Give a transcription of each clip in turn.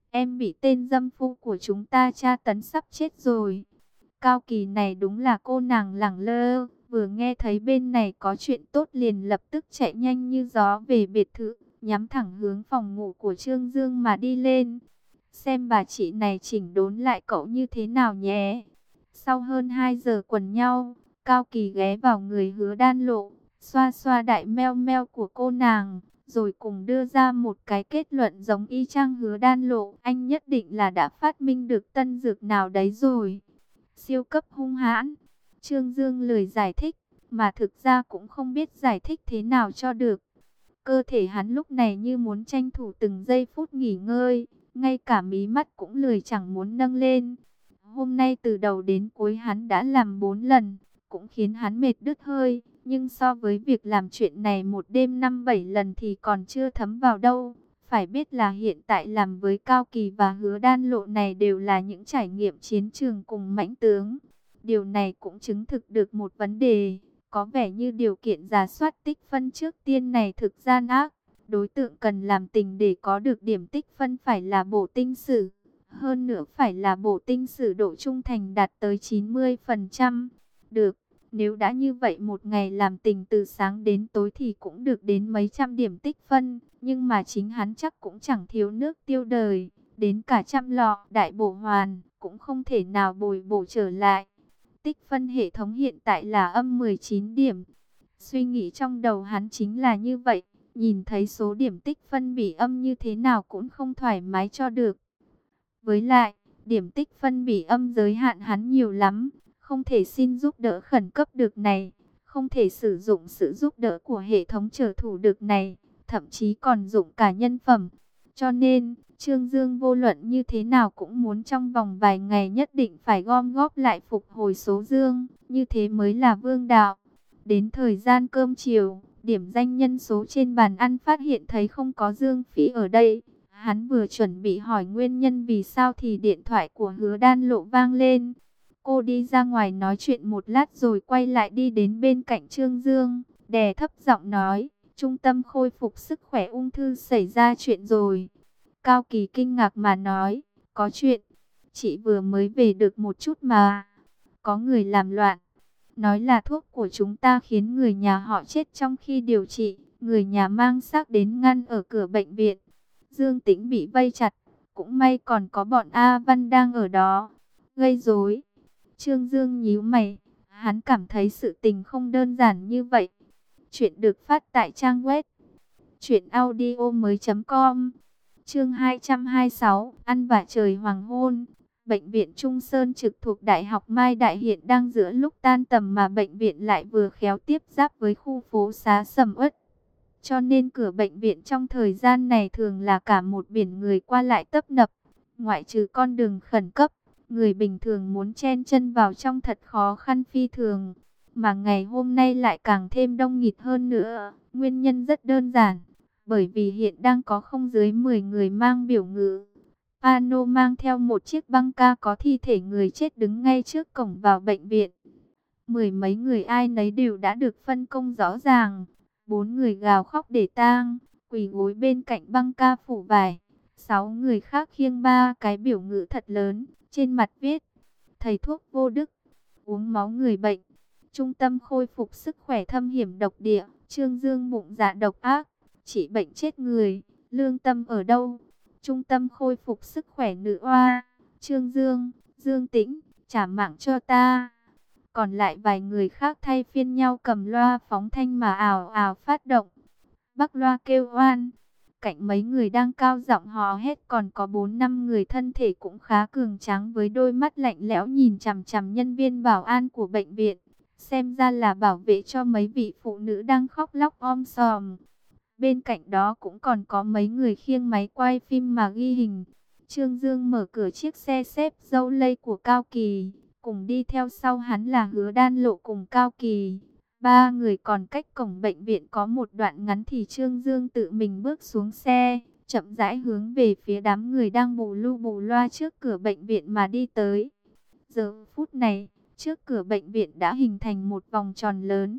em bị tên dâm phu của chúng ta tra tấn sắp chết rồi. Cao Kỳ này đúng là cô nàng lẳng lơ, vừa nghe thấy bên này có chuyện tốt liền lập tức chạy nhanh như gió về biệt thự, nhắm thẳng hướng phòng ngủ của Trương Dương mà đi lên. Xem bà chị này chỉnh đốn lại cậu như thế nào nhé. Sau hơn 2 giờ quần nhau, Cao Kỳ ghé vào người Hứa Đan Lộ, xoa xoa đại meo meo của cô nàng, rồi cùng đưa ra một cái kết luận giống y chang Hứa Đan Lộ. Anh nhất định là đã phát minh được tân dược nào đấy rồi. Siêu cấp hung hãn. Trương Dương lười giải thích, mà thực ra cũng không biết giải thích thế nào cho được. Cơ thể hắn lúc này như muốn tranh thủ từng giây phút nghỉ ngơi, ngay cả mí mắt cũng lười chẳng muốn nâng lên. Hôm nay từ đầu đến cuối hắn đã làm 4 lần, cũng khiến hắn mệt đứt hơi. Nhưng so với việc làm chuyện này một đêm 5-7 lần thì còn chưa thấm vào đâu. Phải biết là hiện tại làm với Cao Kỳ và Hứa Đan Lộ này đều là những trải nghiệm chiến trường cùng mãnh tướng. Điều này cũng chứng thực được một vấn đề. Có vẻ như điều kiện rà soát tích phân trước tiên này thực gian ác. Đối tượng cần làm tình để có được điểm tích phân phải là bổ tinh sử. Hơn nữa phải là bổ tinh sử độ trung thành đạt tới 90%. Được, nếu đã như vậy một ngày làm tình từ sáng đến tối thì cũng được đến mấy trăm điểm tích phân. Nhưng mà chính hắn chắc cũng chẳng thiếu nước tiêu đời. Đến cả trăm lọ đại bổ hoàn cũng không thể nào bồi bổ trở lại. Tích phân hệ thống hiện tại là âm 19 điểm. Suy nghĩ trong đầu hắn chính là như vậy. Nhìn thấy số điểm tích phân bị âm như thế nào cũng không thoải mái cho được. Với lại, điểm tích phân bị âm giới hạn hắn nhiều lắm. Không thể xin giúp đỡ khẩn cấp được này. Không thể sử dụng sự giúp đỡ của hệ thống trợ thủ được này. Thậm chí còn dụng cả nhân phẩm. Cho nên, Trương Dương vô luận như thế nào cũng muốn trong vòng vài ngày nhất định phải gom góp lại phục hồi số dương. Như thế mới là vương đạo. Đến thời gian cơm chiều, điểm danh nhân số trên bàn ăn phát hiện thấy không có Dương Phỉ ở đây. Hắn vừa chuẩn bị hỏi nguyên nhân vì sao thì điện thoại của Hứa Đan Lộ vang lên. Cô đi ra ngoài nói chuyện một lát rồi quay lại đi đến bên cạnh Trương Dương, đè thấp giọng nói, trung tâm khôi phục sức khỏe ung thư xảy ra chuyện rồi. Cao Kỳ kinh ngạc mà nói, có chuyện, chị vừa mới về được một chút mà, có người làm loạn. Nói là thuốc của chúng ta khiến người nhà họ chết trong khi điều trị, người nhà mang xác đến ngăn ở cửa bệnh viện. Dương Tĩnh bị vây chặt, cũng may còn có bọn A Văn đang ở đó, gây rối. Trương Dương nhíu mày, hắn cảm thấy sự tình không đơn giản như vậy. Chuyện được phát tại trang web truyệnaudiomoi.com. Chương 226, ăn vạ trời hoàng hôn. Bệnh viện Trung Sơn trực thuộc Đại học Mai Đại hiện đang giữa lúc tan tầm mà bệnh viện lại vừa khéo tiếp giáp với khu phố xá sầm uất. Cho nên cửa bệnh viện trong thời gian này thường là cả một biển người qua lại tấp nập. Ngoại trừ con đường khẩn cấp, người bình thường muốn chen chân vào trong thật khó khăn phi thường. Mà ngày hôm nay lại càng thêm đông nghịt hơn nữa. Nguyên nhân rất đơn giản. Bởi vì hiện đang có không dưới 10 người mang biểu ngữ. Pano mang theo một chiếc băng ca có thi thể người chết đứng ngay trước cổng vào bệnh viện. Mười mấy người ai nấy đều đã được phân công rõ ràng. 4 người gào khóc để tang, quỳ gối bên cạnh băng ca phủ vải. 6 người khác khiêng 3 cái biểu ngữ thật lớn, trên mặt viết: thầy thuốc vô đức, uống máu người bệnh. Trung tâm khôi phục sức khỏe thâm hiểm độc địa, Trương Dương bụng dạ độc ác, trị bệnh chết người, lương tâm ở đâu? Trung tâm khôi phục sức khỏe nữ oa, Trương Dương, Dương Tĩnh, trả mạng cho ta. Còn lại vài người khác thay phiên nhau cầm loa phóng thanh mà ào ào phát động. Bắc loa kêu oan. Cạnh mấy người đang cao giọng hò hét còn có 4-5 người thân thể cũng khá cường tráng với đôi mắt lạnh lẽo nhìn chằm chằm nhân viên bảo an của bệnh viện. Xem ra là bảo vệ cho mấy vị phụ nữ đang khóc lóc om sòm. Bên cạnh đó cũng còn có mấy người khiêng máy quay phim mà ghi hình. Trương Dương mở cửa chiếc xe xếp dâu lây của Cao Kỳ. Cùng đi theo sau hắn là Hứa Đan Lộ cùng Cao Kỳ. 3 người còn cách cổng bệnh viện có một đoạn ngắn thì Trương Dương tự mình bước xuống xe, chậm rãi hướng về phía đám người đang bù lu bù loa trước cửa bệnh viện mà đi tới. Giờ phút này, trước cửa bệnh viện đã hình thành một vòng tròn lớn.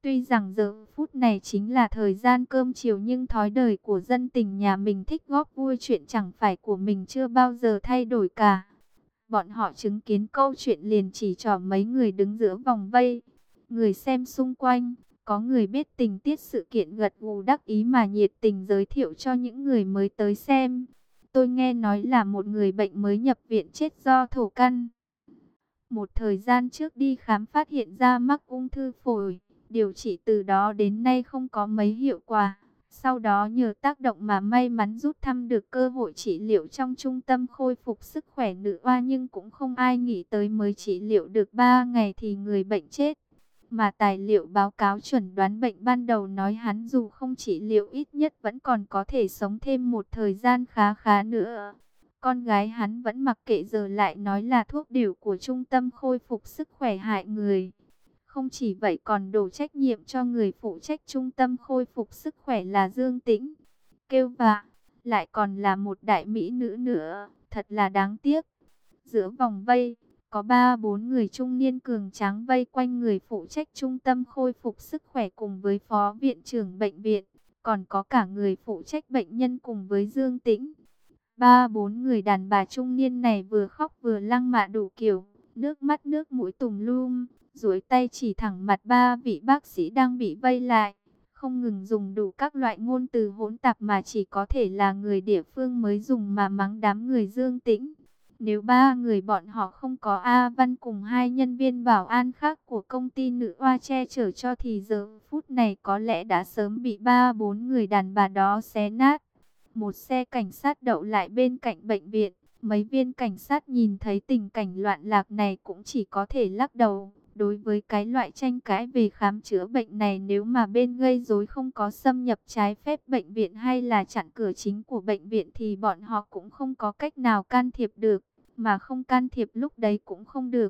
Tuy rằng giờ phút này chính là thời gian cơm chiều nhưng thói đời của dân tình nhà mình thích góp vui chuyện chẳng phải của mình chưa bao giờ thay đổi cả. Bọn họ chứng kiến câu chuyện liền chỉ trỏ mấy người đứng giữa vòng vây. Người xem xung quanh, có người biết tình tiết sự kiện gật gù đắc ý mà nhiệt tình giới thiệu cho những người mới tới xem. Tôi nghe nói là một người bệnh mới nhập viện chết do thổ căn. Một thời gian trước đi khám phát hiện ra mắc ung thư phổi, điều trị từ đó đến nay không có mấy hiệu quả. Sau đó nhờ tác động mà may mắn rút thăm được cơ hội trị liệu trong trung tâm khôi phục sức khỏe nữ oa, nhưng cũng không ai nghĩ tới mới trị liệu được 3 ngày thì người bệnh chết. Mà tài liệu báo cáo chuẩn đoán bệnh ban đầu nói hắn dù không trị liệu ít nhất vẫn còn có thể sống thêm một thời gian khá khá nữa. Con gái hắn vẫn mặc kệ giờ lại nói là thuốc điều của trung tâm khôi phục sức khỏe hại người. Không chỉ vậy còn đổ trách nhiệm cho người phụ trách trung tâm khôi phục sức khỏe là Dương Tĩnh. Kêu vạ, lại còn là một đại mỹ nữ nữa, thật là đáng tiếc. Giữa vòng vây, có 3-4 người trung niên cường tráng vây quanh người phụ trách trung tâm khôi phục sức khỏe cùng với phó viện trưởng bệnh viện, còn có cả người phụ trách bệnh nhân cùng với Dương Tĩnh. 3-4 người đàn bà trung niên này vừa khóc vừa lăng mạ đủ kiểu, nước mắt nước mũi tùm lum, duỗi tay chỉ thẳng mặt 3 vị bác sĩ đang bị vây lại, không ngừng dùng đủ các loại ngôn từ hỗn tạp mà chỉ có thể là người địa phương mới dùng mà mắng đám người Dương Tĩnh. Nếu 3 người bọn họ không có A Văn cùng 2 nhân viên bảo an khác của công ty nữ oa che chở cho thì giờ phút này có lẽ đã sớm bị 3-4 người đàn bà đó xé nát. Một xe cảnh sát đậu lại bên cạnh bệnh viện. Mấy viên cảnh sát nhìn thấy tình cảnh loạn lạc này cũng chỉ có thể lắc đầu. Đối với cái loại tranh cãi về khám chữa bệnh này, nếu mà bên gây rối không có xâm nhập trái phép bệnh viện hay là chặn cửa chính của bệnh viện thì bọn họ cũng không có cách nào can thiệp được. Mà không can thiệp lúc đấy cũng không được.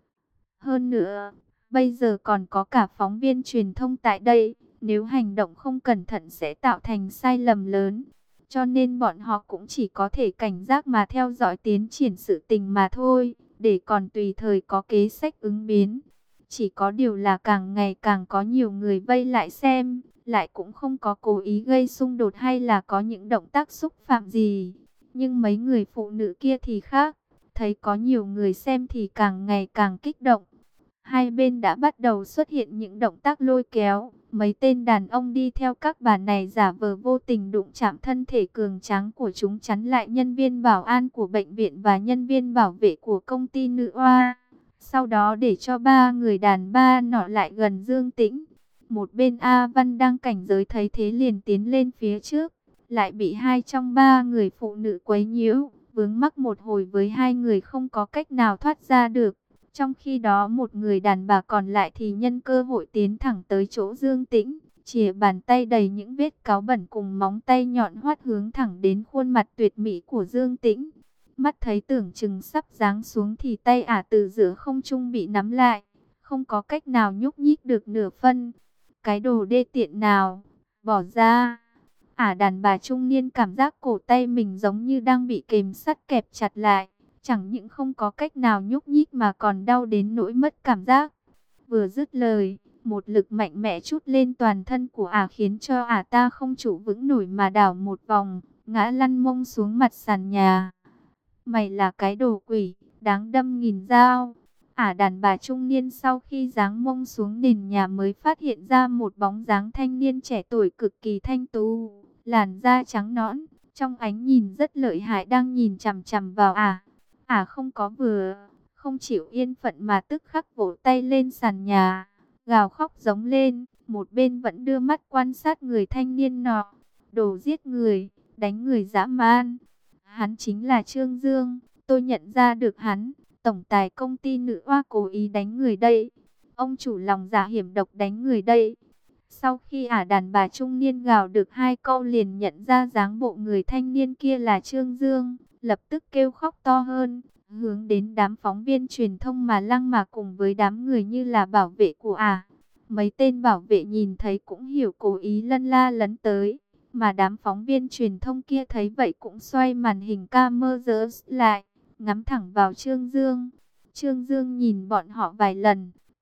Hơn nữa, bây giờ còn có cả phóng viên truyền thông tại đây. Nếu hành động không cẩn thận sẽ tạo thành sai lầm lớn. Cho nên bọn họ cũng chỉ có thể cảnh giác mà theo dõi tiến triển sự tình mà thôi, để còn tùy thời có kế sách ứng biến. Chỉ có điều là càng ngày càng có nhiều người vây lại xem, lại cũng không có cố ý gây xung đột hay là có những động tác xúc phạm gì. Nhưng mấy người phụ nữ kia thì khác, thấy có nhiều người xem thì càng ngày càng kích động. Hai bên đã bắt đầu xuất hiện những động tác lôi kéo. Mấy tên đàn ông đi theo các bà này giả vờ vô tình đụng chạm thân thể cường tráng của chúng, chắn lại nhân viên bảo an của bệnh viện và nhân viên bảo vệ của công ty nữ oa. Sau đó để cho 3 người đàn bà nọ lại gần Dương Tĩnh. Một bên A Văn đang cảnh giới thấy thế liền tiến lên phía trước, lại bị 2 trong 3 người phụ nữ quấy nhiễu, vướng mắc một hồi với 2 người không có cách nào thoát ra được. Trong khi đó một người đàn bà còn lại thì nhân cơ hội tiến thẳng tới chỗ Dương Tĩnh, chìa bàn tay đầy những vết cáu bẩn cùng móng tay nhọn hoắt hướng thẳng đến khuôn mặt tuyệt mỹ của Dương Tĩnh. Mắt thấy tưởng chừng sắp giáng xuống thì tay ả từ giữa không trung bị nắm lại, không có cách nào nhúc nhích được nửa phân. Cái đồ đê tiện nào, bỏ ra. Ả đàn bà trung niên cảm giác cổ tay mình giống như đang bị kềm sắt kẹp chặt lại. Chẳng những không có cách nào nhúc nhích mà còn đau đến nỗi mất cảm giác. Vừa dứt lời, một lực mạnh mẽ trút lên toàn thân của ả khiến cho ả ta không trụ vững nổi mà đảo một vòng, ngã lăn mông xuống mặt sàn nhà. Mày là cái đồ quỷ, đáng đâm nghìn dao. Ả đàn bà trung niên sau khi giáng mông xuống nền nhà mới phát hiện ra một bóng dáng thanh niên trẻ tuổi cực kỳ thanh tú, làn da trắng nõn, trong ánh nhìn rất lợi hại đang nhìn chằm chằm vào ả. Ả không có không chịu yên phận mà tức khắc vỗ tay lên sàn nhà, gào khóc giống lên, một bên vẫn đưa mắt quan sát người thanh niên nọ. Đồ giết người, đánh người dã man. Hắn chính là Trương Dương, tôi nhận ra được hắn, tổng tài công ty nữ oa cố ý đánh người đây. Ông chủ lòng dạ hiểm độc đánh người đây. Sau khi ả đàn bà trung niên gào được 2 câu liền nhận ra dáng bộ người thanh niên kia là Trương Dương, lập tức kêu khóc to hơn, hướng đến đám phóng viên truyền thông mà lăng mà cùng với đám người như là bảo vệ của ả. Mấy tên bảo vệ nhìn thấy cũng hiểu cố ý lân la lấn tới, mà đám phóng viên truyền thông kia thấy vậy cũng xoay màn hình camera lại, ngắm thẳng vào Trương Dương. Trương Dương nhìn bọn họ vài lần,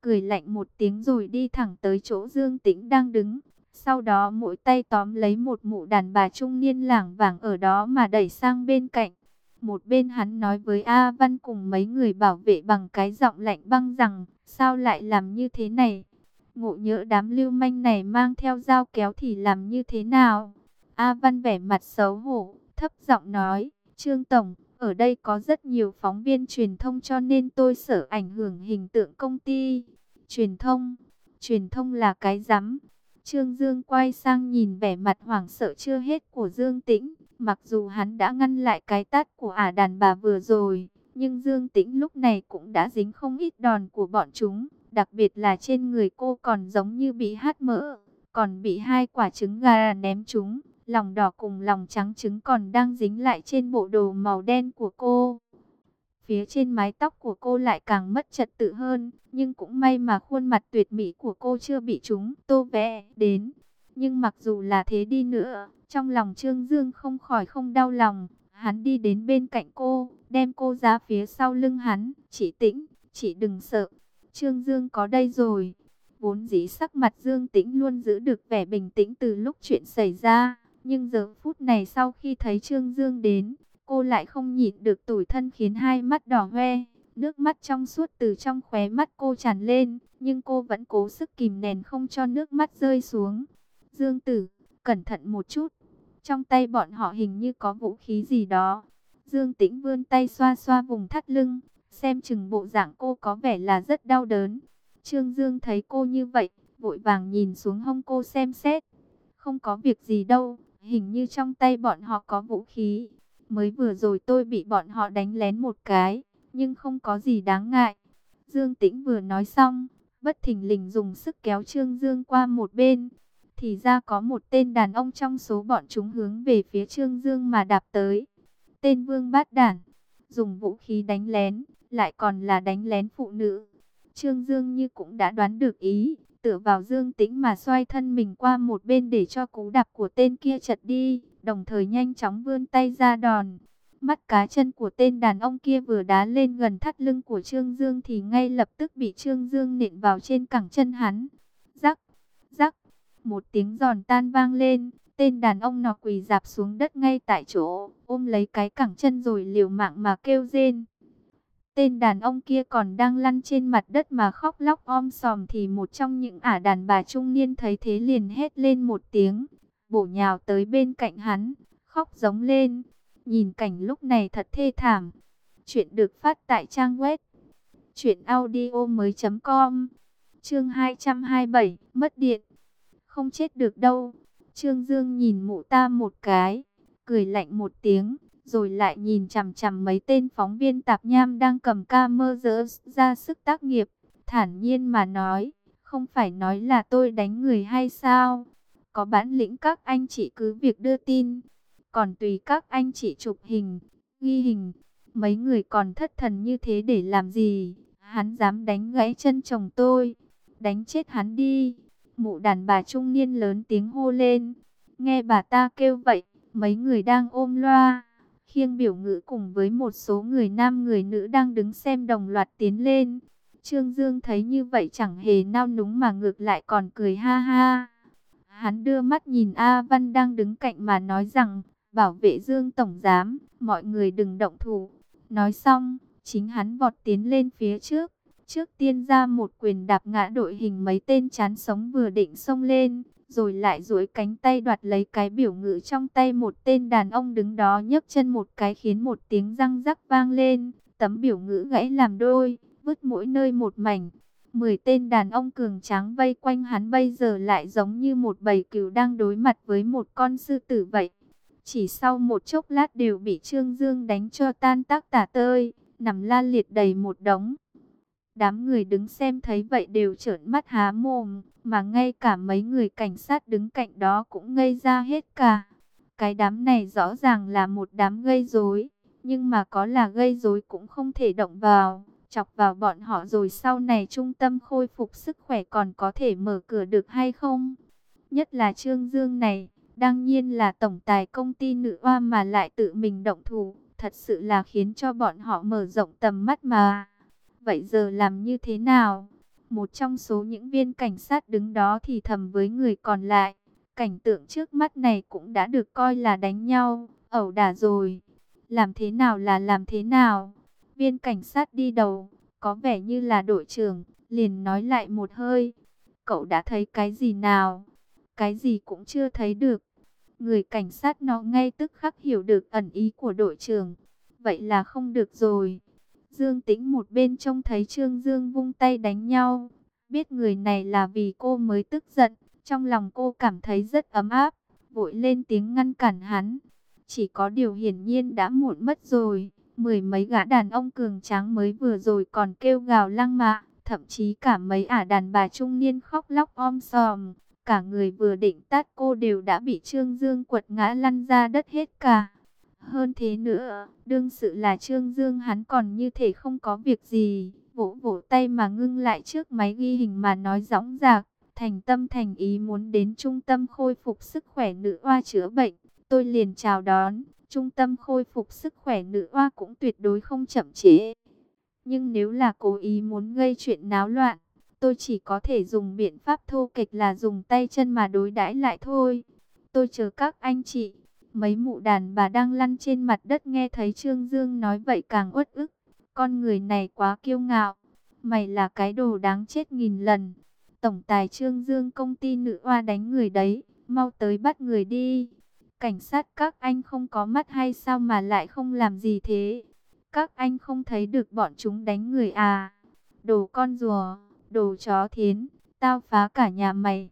cười lạnh một tiếng rồi đi thẳng tới chỗ Dương Tĩnh đang đứng. Sau đó mỗi tay tóm lấy một mụ đàn bà trung niên lảng vảng ở đó mà đẩy sang bên cạnh. Một bên hắn nói với A Văn cùng mấy người bảo vệ bằng cái giọng lạnh băng rằng, sao lại làm như thế này? Ngộ nhỡ đám lưu manh này mang theo dao kéo thì làm như thế nào? A Văn vẻ mặt xấu hổ, thấp giọng nói, Trương Tổng, ở đây có rất nhiều phóng viên truyền thông cho nên tôi sợ ảnh hưởng hình tượng công ty. Truyền thông là cái rắm. Trương Dương quay sang nhìn vẻ mặt hoảng sợ chưa hết của Dương Tĩnh. Mặc dù hắn đã ngăn lại cái tát của ả đàn bà vừa rồi, nhưng Dương Tĩnh lúc này cũng đã dính không ít đòn của bọn chúng. Đặc biệt là trên người cô còn giống như bị hắt mỡ, còn bị 2 quả trứng gà ném trúng. Lòng đỏ cùng lòng trắng trứng còn đang dính lại trên bộ đồ màu đen của cô. Phía trên mái tóc của cô lại càng mất trật tự hơn, nhưng cũng may mà khuôn mặt tuyệt mỹ của cô chưa bị chúng tô vẽ đến. Nhưng mặc dù là thế đi nữa, trong lòng Trương Dương không khỏi không đau lòng. Hắn đi đến bên cạnh cô, đem cô ra phía sau lưng hắn. Chị Tĩnh, chị đừng sợ, Trương Dương có đây rồi. Vốn dĩ sắc mặt Dương Tĩnh luôn giữ được vẻ bình tĩnh từ lúc chuyện xảy ra. Nhưng giờ phút này sau khi thấy Trương Dương đến, cô lại không nhịn được tủi thân khiến hai mắt đỏ hoe. Nước mắt trong suốt từ trong khóe mắt cô tràn lên, nhưng cô vẫn cố sức kìm nén không cho nước mắt rơi xuống. Dương Tử, cẩn thận một chút. Trong tay bọn họ hình như có vũ khí gì đó. Dương Tĩnh vươn tay xoa xoa vùng thắt lưng, xem chừng bộ dạng cô có vẻ là rất đau đớn. Trương Dương thấy cô như vậy, vội vàng nhìn xuống hông cô xem xét. Không có việc gì đâu, hình như trong tay bọn họ có vũ khí. Mới vừa rồi tôi bị bọn họ đánh lén một cái, nhưng không có gì đáng ngại. Dương Tĩnh vừa nói xong, bất thình lình dùng sức kéo Trương Dương qua một bên. Thì ra có một tên đàn ông trong số bọn chúng hướng về phía Trương Dương mà đạp tới. Tên vương bát đản, dùng vũ khí đánh lén, lại còn là đánh lén phụ nữ. Trương Dương như cũng đã đoán được ý, tựa vào Dương Tĩnh mà xoay thân mình qua một bên để cho cú đạp của tên kia chật đi, đồng thời nhanh chóng vươn tay ra đòn. Mắt cá chân của tên đàn ông kia vừa đá lên gần thắt lưng của Trương Dương thì ngay lập tức bị Trương Dương nện vào trên cẳng chân hắn. Rắc, rắc, một tiếng giòn tan vang lên, tên đàn ông nọ quỳ rạp xuống đất ngay tại chỗ, ôm lấy cái cẳng chân rồi liều mạng mà kêu rên. Tên đàn ông kia còn đang lăn trên mặt đất mà khóc lóc om sòm thì một trong những ả đàn bà trung niên thấy thế liền hét lên một tiếng, bổ nhào tới bên cạnh hắn, khóc giống lên. Nhìn cảnh lúc này thật thê thảm. Chuyện được phát tại trang web truyệnaudiomoi.com. Chương 227, mất điện. Không chết được đâu. Trương Dương nhìn mụ ta một cái, cười lạnh một tiếng, rồi lại nhìn chằm chằm mấy tên phóng viên tạp nham đang cầm camera ra sức tác nghiệp, thản nhiên mà nói, không phải nói là tôi đánh người hay sao? Có bản lĩnh các anh chị cứ việc đưa tin, còn tùy các anh chị chụp hình, ghi hình. Mấy người còn thất thần như thế để làm gì? Hắn dám đánh gãy chân chồng tôi, đánh chết hắn đi. Mụ đàn bà trung niên lớn tiếng hô lên. Nghe bà ta kêu vậy, mấy người đang ôm loa, khiêng biểu ngữ cùng với một số người nam người nữ đang đứng xem đồng loạt tiến lên. Trương Dương thấy như vậy chẳng hề nao núng mà ngược lại còn cười ha ha. Hắn đưa mắt nhìn A Văn đang đứng cạnh mà nói rằng, bảo vệ Dương Tổng Giám, mọi người đừng động thủ. Nói xong, chính hắn vọt tiến lên phía trước. Trước tiên ra một quyền đạp ngã đội hình mấy tên chán sống vừa định xông lên, rồi lại duỗi cánh tay đoạt lấy cái biểu ngữ trong tay một tên đàn ông đứng đó nhấc chân một cái khiến một tiếng răng rắc vang lên. Tấm biểu ngữ gãy làm đôi, vứt mỗi nơi một mảnh. 10 tên đàn ông cường tráng vây quanh hắn bây giờ lại giống như một bầy cừu đang đối mặt với một con sư tử vậy. Chỉ sau một chốc lát đều bị Trương Dương đánh cho tan tác tả tơi, nằm la liệt đầy một đống. Đám người đứng xem thấy vậy đều trợn mắt há mồm, mà ngay cả mấy người cảnh sát đứng cạnh đó cũng ngây ra hết cả. Cái đám này rõ ràng là một đám gây rối, nhưng mà có là gây rối cũng không thể động vào, chọc vào bọn họ rồi sau này trung tâm khôi phục sức khỏe còn có thể mở cửa được hay không? Nhất là Trương Dương này, đương nhiên là tổng tài công ty nữ oa mà lại tự mình động thủ, thật sự là khiến cho bọn họ mở rộng tầm mắt mà. Vậy giờ làm như thế nào? Một trong số những viên cảnh sát đứng đó thì thầm với người còn lại. Cảnh tượng trước mắt này cũng đã được coi là đánh nhau, ẩu đả rồi. Làm thế nào là làm thế nào? Viên cảnh sát đi đầu, có vẻ như là đội trưởng, liền nói lại một hơi. Cậu đã thấy cái gì nào? Cái gì cũng chưa thấy được. Người cảnh sát nó ngay tức khắc hiểu được ẩn ý của đội trưởng. Vậy là không được rồi. Dương Tĩnh một bên trông thấy Trương Dương vung tay đánh nhau. Biết người này là vì cô mới tức giận. Trong lòng cô cảm thấy rất ấm áp. Vội lên tiếng ngăn cản hắn. Chỉ có điều hiển nhiên đã muộn mất rồi. Mười mấy gã đàn ông cường tráng mới vừa rồi còn kêu gào lăng mạ. Thậm chí cả mấy ả đàn bà trung niên khóc lóc om sòm. Cả người vừa định tát cô đều đã bị Trương Dương quật ngã lăn ra đất hết cả. Hơn thế nữa, đương sự là Trương Dương, hắn còn như thể không có việc gì, vỗ vỗ tay mà ngưng lại trước máy ghi hình mà nói dõng dạc, thành tâm thành ý muốn đến trung tâm khôi phục sức khỏe nữ oa chữa bệnh. Tôi liền chào đón, trung tâm khôi phục sức khỏe nữ oa cũng tuyệt đối không chậm trễ. Nhưng nếu là cố ý muốn gây chuyện náo loạn, tôi chỉ có thể dùng biện pháp thô kệch là dùng tay chân mà đối đãi lại thôi. Tôi chờ các anh chị. Mấy mụ đàn bà đang lăn trên mặt đất nghe thấy Trương Dương nói vậy càng uất ức. Con người này quá kiêu ngạo. Mày là cái đồ đáng chết nghìn lần. Tổng tài Trương Dương công ty nữ oa đánh người đấy. Mau tới bắt người đi. Cảnh sát các anh không có mắt hay sao mà lại không làm gì thế? Các anh không thấy được bọn chúng đánh người à? Đồ con rùa, đồ chó thiến, tao phá cả nhà mày.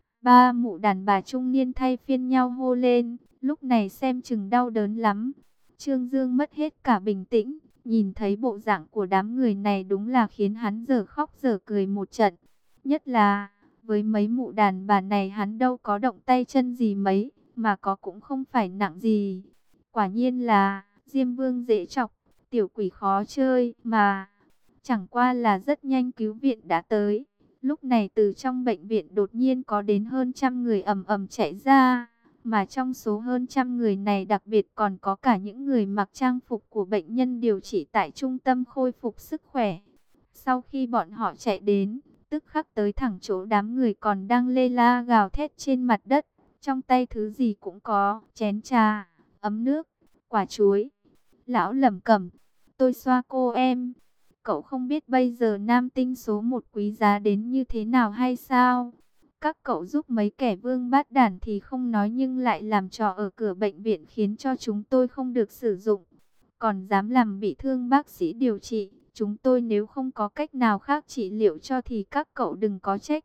Ba mụ đàn bà trung niên thay phiên nhau hô lên, lúc này xem chừng đau đớn lắm. Trương Dương mất hết cả bình tĩnh, nhìn thấy bộ dạng của đám người này đúng là khiến hắn giờ khóc giờ cười một trận. Nhất là, với mấy mụ đàn bà này hắn đâu có động tay chân gì mấy, mà có cũng không phải nặng gì. Quả nhiên là, Diêm Vương dễ chọc, tiểu quỷ khó chơi mà. Chẳng qua là rất nhanh cứu viện đã tới. Lúc này từ trong bệnh viện đột nhiên có đến hơn trăm người ầm ầm chạy ra. Mà trong số hơn trăm người này đặc biệt còn có cả những người mặc trang phục của bệnh nhân điều trị tại trung tâm khôi phục sức khỏe. Sau khi bọn họ chạy đến, tức khắc tới thẳng chỗ đám người còn đang lê la gào thét trên mặt đất. Trong tay thứ gì cũng có, chén trà, ấm nước, quả chuối. Lão lẩm cẩm, tôi xoa cô em. Cậu không biết bây giờ nam tinh số một quý giá đến như thế nào hay sao? Các cậu giúp mấy kẻ vương bát đản thì không nói nhưng lại làm trò ở cửa bệnh viện khiến cho chúng tôi không được sử dụng. Còn dám làm bị thương bác sĩ điều trị, chúng tôi nếu không có cách nào khác trị liệu cho thì các cậu đừng có trách.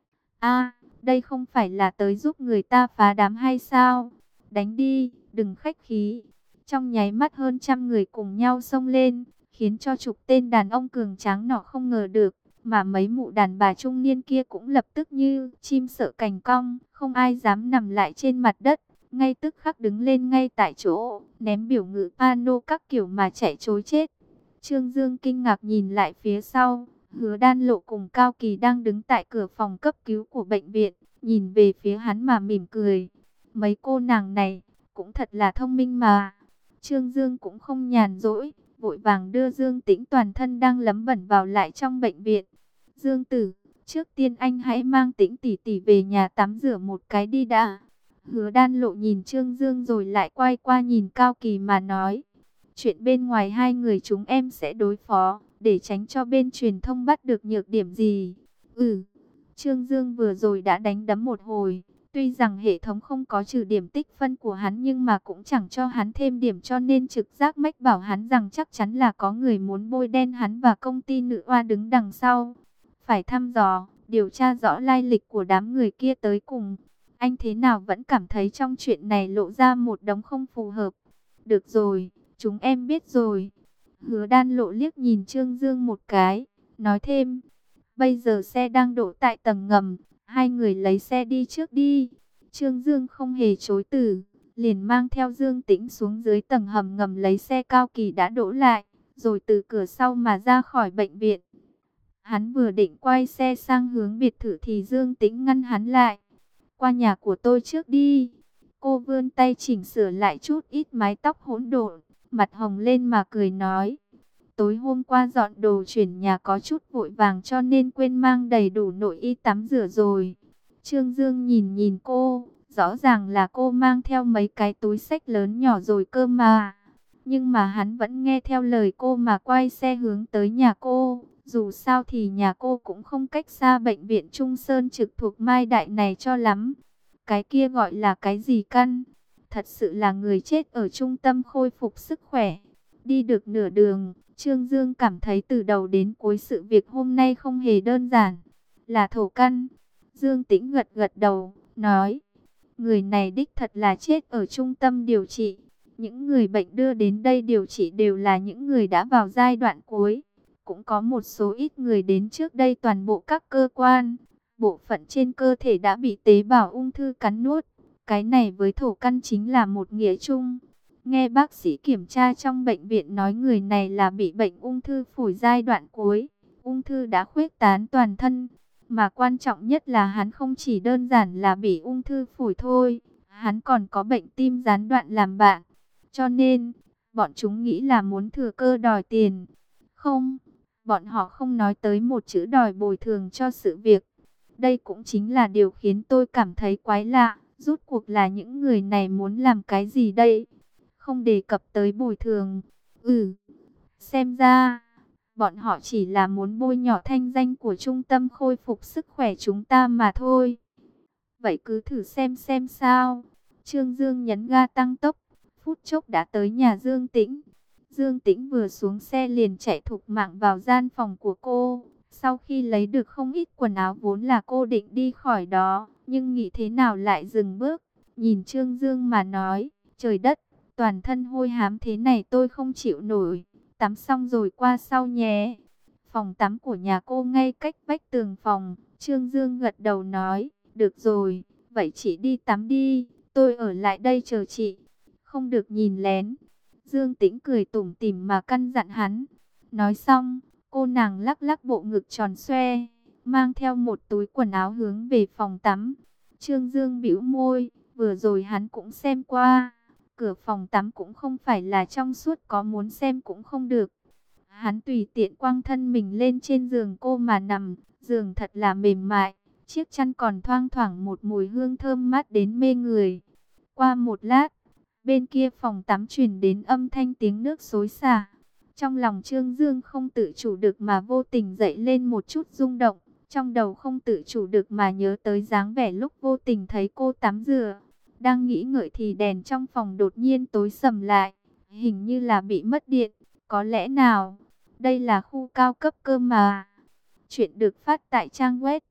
A, đây không phải là tới giúp người ta phá đám hay sao? Đánh đi, đừng khách khí. Trong nháy mắt hơn trăm người cùng nhau xông lên, khiến cho chục tên đàn ông cường tráng nọ không ngờ được, mà mấy mụ đàn bà trung niên kia cũng lập tức như chim sợ cành cong, không ai dám nằm lại trên mặt đất, ngay tức khắc đứng lên ngay tại chỗ, ném biểu ngữ pano các kiểu mà chạy trối chết. Trương Dương kinh ngạc nhìn lại phía sau, Hứa Đan Lộ cùng Cao Kỳ đang đứng tại cửa phòng cấp cứu của bệnh viện, nhìn về phía hắn mà mỉm cười. Mấy cô nàng này cũng thật là thông minh mà. Trương Dương cũng không nhàn rỗi, vội vàng đưa Dương Tĩnh toàn thân đang lấm bẩn vào lại trong bệnh viện. Dương Tử, trước tiên anh hãy mang Tĩnh tỷ tỷ về nhà tắm rửa một cái đi đã. Hứa Đan Lộ nhìn Trương Dương rồi lại quay qua nhìn Cao Kỳ mà nói. Chuyện bên ngoài hai người chúng em sẽ đối phó, để tránh cho bên truyền thông bắt được nhược điểm gì. Trương Dương vừa rồi đã đánh đấm một hồi. Tuy rằng hệ thống không có trừ điểm tích phân của hắn nhưng mà cũng chẳng cho hắn thêm điểm, cho nên trực giác mách bảo hắn rằng chắc chắn là có người muốn bôi đen hắn và công ty nữ oa đứng đằng sau. Phải thăm dò, điều tra rõ lai lịch của đám người kia tới cùng. Anh thế nào vẫn cảm thấy trong chuyện này lộ ra một đống không phù hợp. Được rồi, chúng em biết rồi. Hứa Đan Lộ liếc nhìn Trương Dương một cái, nói thêm. Bây giờ xe đang đỗ tại tầng ngầm. Hai người lấy xe đi trước đi. Trương Dương không hề chối từ, liền mang theo Dương Tĩnh xuống dưới tầng hầm ngầm lấy xe Cao Kỳ đã đỗ lại, rồi từ cửa sau mà ra khỏi bệnh viện. Hắn vừa định quay xe sang hướng biệt thự thì Dương Tĩnh ngăn hắn lại. Qua nhà của tôi trước đi. Cô vươn tay chỉnh sửa lại chút ít mái tóc hỗn độn, mặt hồng lên mà cười nói. tối hôm qua dọn đồ chuyển nhà có chút vội vàng cho nên quên mang đầy đủ nội y tắm rửa rồi. Trương Dương nhìn nhìn cô, rõ ràng là cô mang theo mấy cái túi xách lớn nhỏ rồi cơ mà. Nhưng mà hắn vẫn nghe theo lời cô mà quay xe hướng tới nhà cô. Dù sao thì nhà cô cũng không cách xa bệnh viện Trung Sơn trực thuộc Mai Đại này cho lắm. Cái kia gọi là cái gì căn? Thật sự là người chết ở trung tâm khôi phục sức khỏe. Đi được nửa đường, Trương Dương cảm thấy từ đầu đến cuối sự việc hôm nay không hề đơn giản. Là thổ căn. Dương Tĩnh gật gật đầu, nói. Người này đích thật là chết ở trung tâm điều trị. Những người bệnh đưa đến đây điều trị đều là những người đã vào giai đoạn cuối. Cũng có một số ít người đến trước đây toàn bộ các cơ quan, bộ phận trên cơ thể đã bị tế bào ung thư cắn nuốt. Cái này với thổ căn chính là một nghĩa chung. Nghe bác sĩ kiểm tra trong bệnh viện nói người này là bị bệnh ung thư phổi giai đoạn cuối. Ung thư đã khuếch tán toàn thân. Mà quan trọng nhất là hắn không chỉ đơn giản là bị ung thư phổi thôi. Hắn còn có bệnh tim gián đoạn làm bạn. Cho nên, bọn chúng nghĩ là muốn thừa cơ đòi tiền. Không, bọn họ không nói tới một chữ đòi bồi thường cho sự việc. Đây cũng chính là điều khiến tôi cảm thấy quái lạ. Rốt cuộc là những người này muốn làm cái gì đây? Không đề cập tới bồi thường. Xem ra, bọn họ chỉ là muốn bôi nhọ thanh danh của trung tâm khôi phục sức khỏe chúng ta mà thôi. Vậy cứ thử xem sao. Trương Dương nhấn ga tăng tốc. Phút chốc đã tới nhà Dương Tĩnh. Dương Tĩnh vừa xuống xe liền chạy thục mạng vào gian phòng của cô. Sau khi lấy được không ít quần áo vốn là cô định đi khỏi đó. Nhưng nghĩ thế nào lại dừng bước. Nhìn Trương Dương mà nói. Trời đất, toàn thân hôi hám thế này tôi không chịu nổi. Tắm xong rồi qua sau nhé. Phòng tắm của nhà cô ngay cách vách tường phòng. Trương Dương gật đầu nói. Được rồi, vậy chị đi tắm đi. Tôi ở lại đây chờ chị. Không được nhìn lén. Dương Tĩnh cười tủm tỉm mà căn dặn hắn. Nói xong, cô nàng lắc lắc bộ ngực tròn xoe, mang theo một túi quần áo hướng về phòng tắm. Trương Dương bĩu môi, vừa rồi hắn cũng xem qua. Cửa phòng tắm cũng không phải là trong suốt, có muốn xem cũng không được. Hắn tùy tiện quăng thân mình lên trên giường cô mà nằm. Giường thật là mềm mại. Chiếc chăn còn thoang thoảng một mùi hương thơm mát đến mê người. Qua một lát, bên kia phòng tắm truyền đến âm thanh tiếng nước xối xả. Trong lòng Trương Dương không tự chủ được mà vô tình dậy lên một chút rung động. Trong đầu không tự chủ được mà nhớ tới dáng vẻ lúc vô tình thấy cô tắm rửa. Đang nghĩ ngợi thì đèn trong phòng đột nhiên tối sầm lại. Hình như là bị mất điện. Có lẽ nào, đây là khu cao cấp cơ mà. Chuyện được phát tại trang web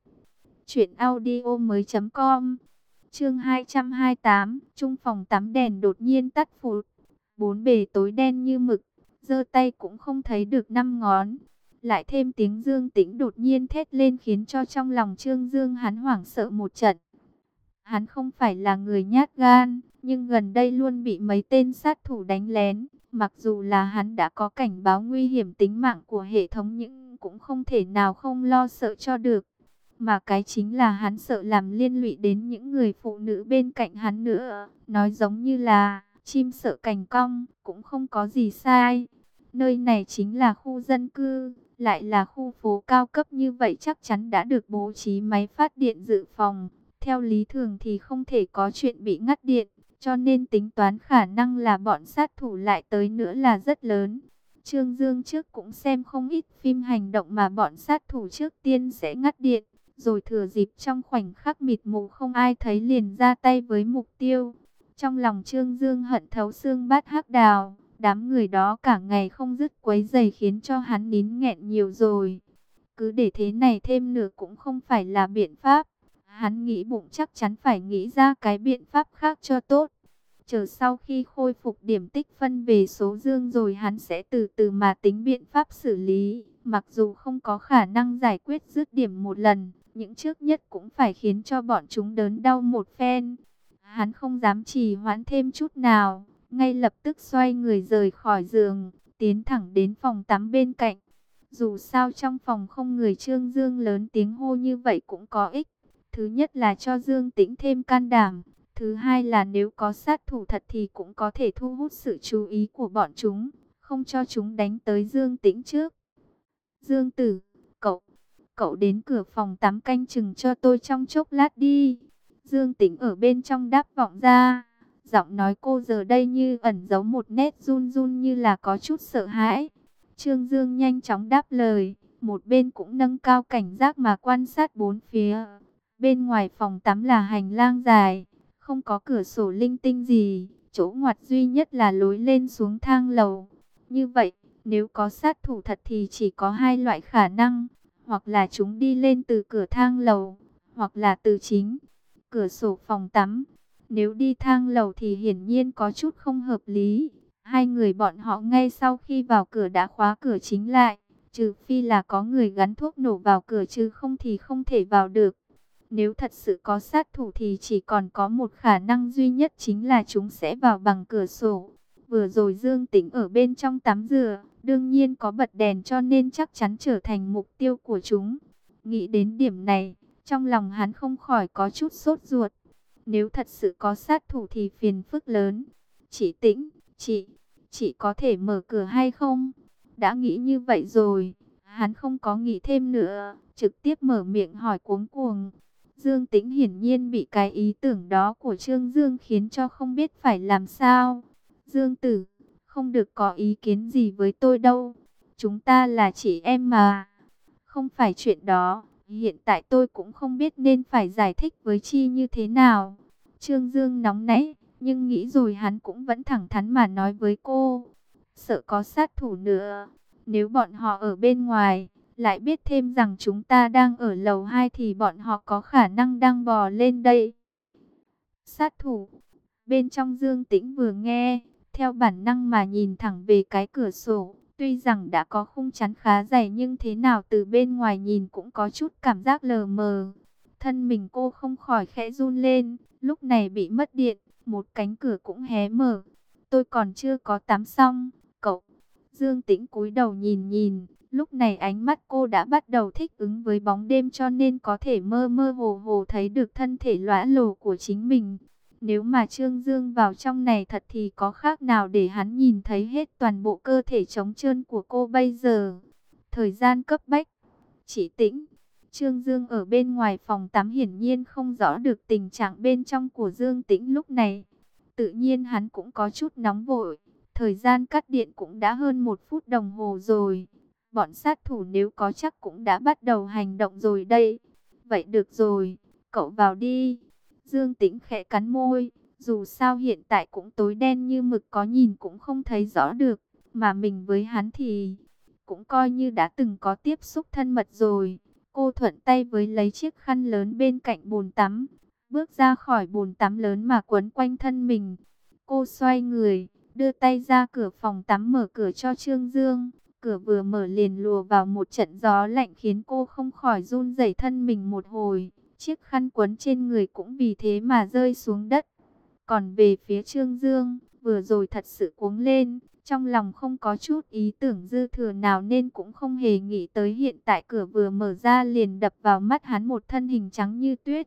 truyệnaudiomoi.com. Chương 228, chung phòng tắm đèn đột nhiên tắt phụt. Bốn bề tối đen như mực, giơ tay cũng không thấy được năm ngón. Lại thêm tiếng Dương Tĩnh đột nhiên thét lên khiến cho trong lòng Trương Dương hắn hoảng sợ một trận. Hắn không phải là người nhát gan, nhưng gần đây luôn bị mấy tên sát thủ đánh lén. Mặc dù là hắn đã có cảnh báo nguy hiểm tính mạng của hệ thống nhưng cũng không thể nào không lo sợ cho được. Mà cái chính là hắn sợ làm liên lụy đến những người phụ nữ bên cạnh hắn nữa. Nói giống như là chim sợ cành cong, cũng không có gì sai. Nơi này chính là khu dân cư, lại là khu phố cao cấp như vậy chắc chắn đã được bố trí máy phát điện dự phòng. Theo lý thường thì không thể có chuyện bị ngắt điện, cho nên tính toán khả năng là bọn sát thủ lại tới nữa là rất lớn. Trương Dương trước cũng xem không ít phim hành động mà bọn sát thủ trước tiên sẽ ngắt điện, rồi thừa dịp trong khoảnh khắc mịt mù không ai thấy liền ra tay với mục tiêu. Trong lòng Trương Dương hận thấu xương bát hắc đào, đám người đó cả ngày không dứt quấy rầy khiến cho hắn nín nghẹn nhiều rồi. Cứ để thế này thêm nữa cũng không phải là biện pháp. Hắn nghĩ bụng chắc chắn phải nghĩ ra cái biện pháp khác cho tốt. Chờ sau khi khôi phục điểm tích phân về số dương rồi hắn sẽ từ từ mà tính biện pháp xử lý. Mặc dù không có khả năng giải quyết dứt điểm một lần, những trước nhất cũng phải khiến cho bọn chúng đớn đau một phen. Hắn không dám trì hoãn thêm chút nào, ngay lập tức xoay người rời khỏi giường, tiến thẳng đến phòng tắm bên cạnh. Dù sao trong phòng không người, Trương Dương lớn tiếng hô như vậy cũng có ích. Thứ nhất là cho Dương Tĩnh thêm can đảm. Thứ hai là nếu có sát thủ thật thì cũng có thể thu hút sự chú ý của bọn chúng. không cho chúng đánh tới Dương Tĩnh trước. Dương Tử, cậu đến cửa phòng tắm canh chừng cho tôi trong chốc lát đi. Dương Tĩnh ở bên trong đáp vọng ra. Giọng nói cô giờ đây như ẩn giấu một nét run run như là có chút sợ hãi. Trương Dương nhanh chóng đáp lời, một bên cũng nâng cao cảnh giác mà quan sát bốn phía. Bên ngoài phòng tắm là hành lang dài, không có cửa sổ linh tinh gì, chỗ ngoặt duy nhất là lối lên xuống thang lầu. Như vậy, nếu có sát thủ thật thì chỉ có hai loại khả năng, hoặc là chúng đi lên từ cửa thang lầu, hoặc là từ chính cửa sổ phòng tắm. Nếu đi thang lầu thì hiển nhiên có chút không hợp lý. Hai người bọn họ ngay sau khi vào cửa đã khóa cửa chính lại, trừ phi là có người gắn thuốc nổ vào cửa, chứ không thì không thể vào được. Nếu thật sự có sát thủ thì chỉ còn có một khả năng duy nhất, chính là chúng sẽ vào bằng cửa sổ. Vừa rồi Dương Tĩnh ở bên trong tắm rửa, đương nhiên có bật đèn cho nên chắc chắn trở thành mục tiêu của chúng. Nghĩ đến điểm này, trong lòng hắn không khỏi có chút sốt ruột. Nếu thật sự có sát thủ thì phiền phức lớn. Chị Tĩnh, chị có thể mở cửa hay không? Đã nghĩ như vậy rồi, hắn không có nghĩ thêm nữa, trực tiếp mở miệng hỏi cuống cuồng. Dương Tĩnh hiển nhiên bị cái ý tưởng đó của Trương Dương khiến cho không biết phải làm sao. Dương Tử, không được có ý kiến gì với tôi đâu. Chúng ta là chị em mà. Không phải chuyện đó, hiện tại tôi cũng không biết nên phải giải thích với Chi như thế nào. Trương Dương nóng nảy, nhưng nghĩ rồi hắn cũng vẫn thẳng thắn mà nói với cô. Sợ có sát thủ nữa. Nếu bọn họ ở bên ngoài, lại biết thêm rằng chúng ta đang ở lầu 2 thì bọn họ có khả năng đang bò lên đây. Sát thủ. Bên trong Dương Tĩnh vừa nghe, theo bản năng mà nhìn thẳng về cái cửa sổ. Tuy rằng đã có khung chắn khá dày nhưng thế nào từ bên ngoài nhìn cũng có chút cảm giác lờ mờ. Thân mình cô không khỏi khẽ run lên. Lúc này bị mất điện, một cánh cửa cũng hé mở. Tôi còn chưa có tắm xong, cậu. Dương Tĩnh cúi đầu nhìn nhìn. Lúc này ánh mắt cô đã bắt đầu thích ứng với bóng đêm cho nên có thể mơ mơ hồ hồ thấy được thân thể lõa lồ của chính mình. Nếu mà Trương Dương vào trong này thật thì có khác nào để hắn nhìn thấy hết toàn bộ cơ thể trống trơn của cô bây giờ. Thời gian cấp bách. Chị Tĩnh. Trương Dương ở bên ngoài phòng tắm hiển nhiên không rõ được tình trạng bên trong của Dương Tĩnh lúc này. Tự nhiên hắn cũng có chút nóng vội. Thời gian cắt điện cũng đã hơn 1 phút đồng hồ rồi. Bọn sát thủ nếu có chắc cũng đã bắt đầu hành động rồi đây. Vậy được rồi, cậu vào đi. Dương Tĩnh khẽ cắn môi. Dù sao hiện tại cũng tối đen như mực, có nhìn cũng không thấy rõ được. Mà mình với hắn thì cũng coi như đã từng có tiếp xúc thân mật rồi. Cô thuận tay với lấy chiếc khăn lớn bên cạnh bồn tắm, bước ra khỏi bồn tắm lớn mà quấn quanh thân mình. Cô xoay người, đưa tay ra cửa phòng tắm mở cửa cho Trương Dương. Cửa vừa mở liền lùa vào một trận gió lạnh khiến cô không khỏi run rẩy thân mình một hồi. Chiếc khăn quấn trên người cũng vì thế mà rơi xuống đất. Còn về phía Trương Dương, vừa rồi thật sự cuống lên. Trong lòng không có chút ý tưởng dư thừa nào nên cũng không hề nghĩ tới hiện tại cửa vừa mở ra liền đập vào mắt hắn một thân hình trắng như tuyết.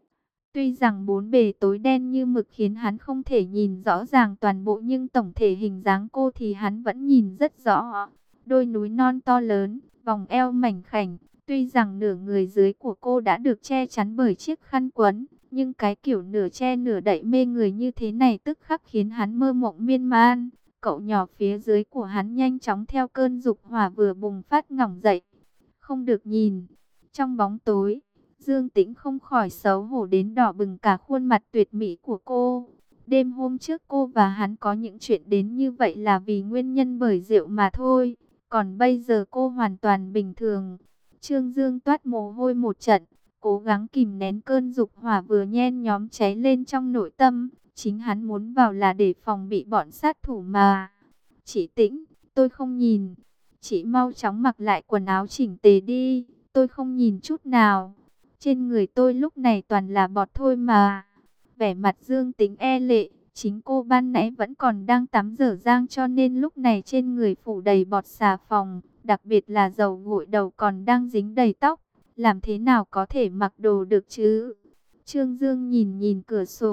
Tuy rằng bốn bề tối đen như mực khiến hắn không thể nhìn rõ ràng toàn bộ nhưng tổng thể hình dáng cô thì hắn vẫn nhìn rất rõ. Đôi núi non to lớn, vòng eo mảnh khảnh, tuy rằng nửa người dưới của cô đã được che chắn bởi chiếc khăn quấn, nhưng cái kiểu nửa che nửa đậy mê người như thế này tức khắc khiến hắn mơ mộng miên man. Cậu nhỏ phía dưới của hắn nhanh chóng theo cơn dục hỏa vừa bùng phát ngỏng dậy. Không được nhìn. Trong bóng tối, Dương Tĩnh không khỏi xấu hổ đến đỏ bừng cả khuôn mặt tuyệt mỹ của cô. Đêm hôm trước cô và hắn có những chuyện đến như vậy là vì nguyên nhân bởi rượu mà thôi. Còn bây giờ cô hoàn toàn bình thường. Trương Dương toát mồ hôi một trận, cố gắng kìm nén cơn dục hỏa vừa nhen nhóm cháy lên trong nội tâm. Chính hắn muốn vào là để phòng bị bọn sát thủ mà. Chị Tĩnh, tôi không nhìn. Chị mau chóng mặc lại quần áo chỉnh tề đi. Tôi không nhìn chút nào. Trên người tôi lúc này toàn là bọt thôi mà. Vẻ mặt Dương Tĩnh e lệ. Chính cô ban nãy vẫn còn đang tắm dở dang cho nên lúc này trên người phủ đầy bọt xà phòng. Đặc biệt là dầu gội đầu còn đang dính đầy tóc. Làm thế nào có thể mặc đồ được chứ? Trương Dương nhìn nhìn cửa sổ.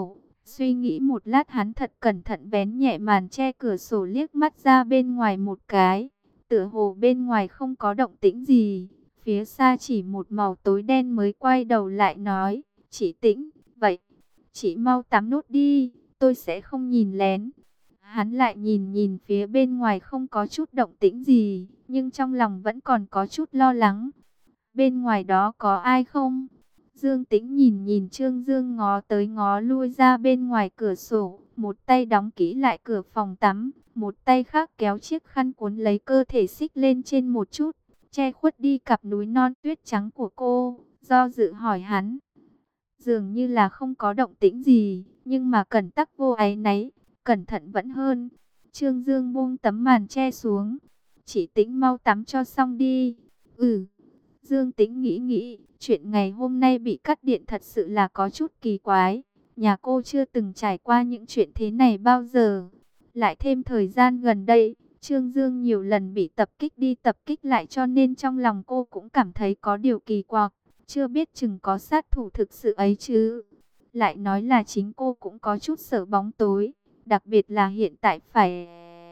Suy nghĩ một lát, hắn thật cẩn thận vén nhẹ màn che cửa sổ, liếc mắt ra bên ngoài một cái. Tựa hồ bên ngoài không có động tĩnh gì, phía xa chỉ một màu tối đen, mới quay đầu lại nói, chị Tĩnh, vậy, chị mau tắm nốt đi, tôi sẽ không nhìn lén. Hắn lại nhìn nhìn phía bên ngoài, không có chút động tĩnh gì, nhưng trong lòng vẫn còn có chút lo lắng. Bên ngoài đó có ai không? Dương Tĩnh nhìn nhìn Trương Dương, ngó tới ngó lui ra bên ngoài cửa sổ, một tay đóng kỹ lại cửa phòng tắm, một tay khác kéo chiếc khăn cuốn lấy cơ thể xích lên trên một chút, che khuất đi cặp núi non tuyết trắng của cô, do dự hỏi hắn. Dường như là không có động tĩnh gì, nhưng mà cẩn tắc vô áy náy, cẩn thận vẫn hơn. Trương Dương buông tấm màn che xuống. Chỉ Tĩnh mau tắm cho xong đi. Ừ. Dương Tĩnh nghĩ nghĩ, chuyện ngày hôm nay bị cắt điện thật sự là có chút kỳ quái. Nhà cô chưa từng trải qua những chuyện thế này bao giờ. Lại thêm thời gian gần đây, Trương Dương nhiều lần bị tập kích đi tập kích lại, cho nên trong lòng cô cũng cảm thấy có điều kỳ quặc. Chưa biết chừng có sát thủ thực sự ấy chứ. Lại nói là chính cô cũng có chút sợ bóng tối. Đặc biệt là hiện tại phải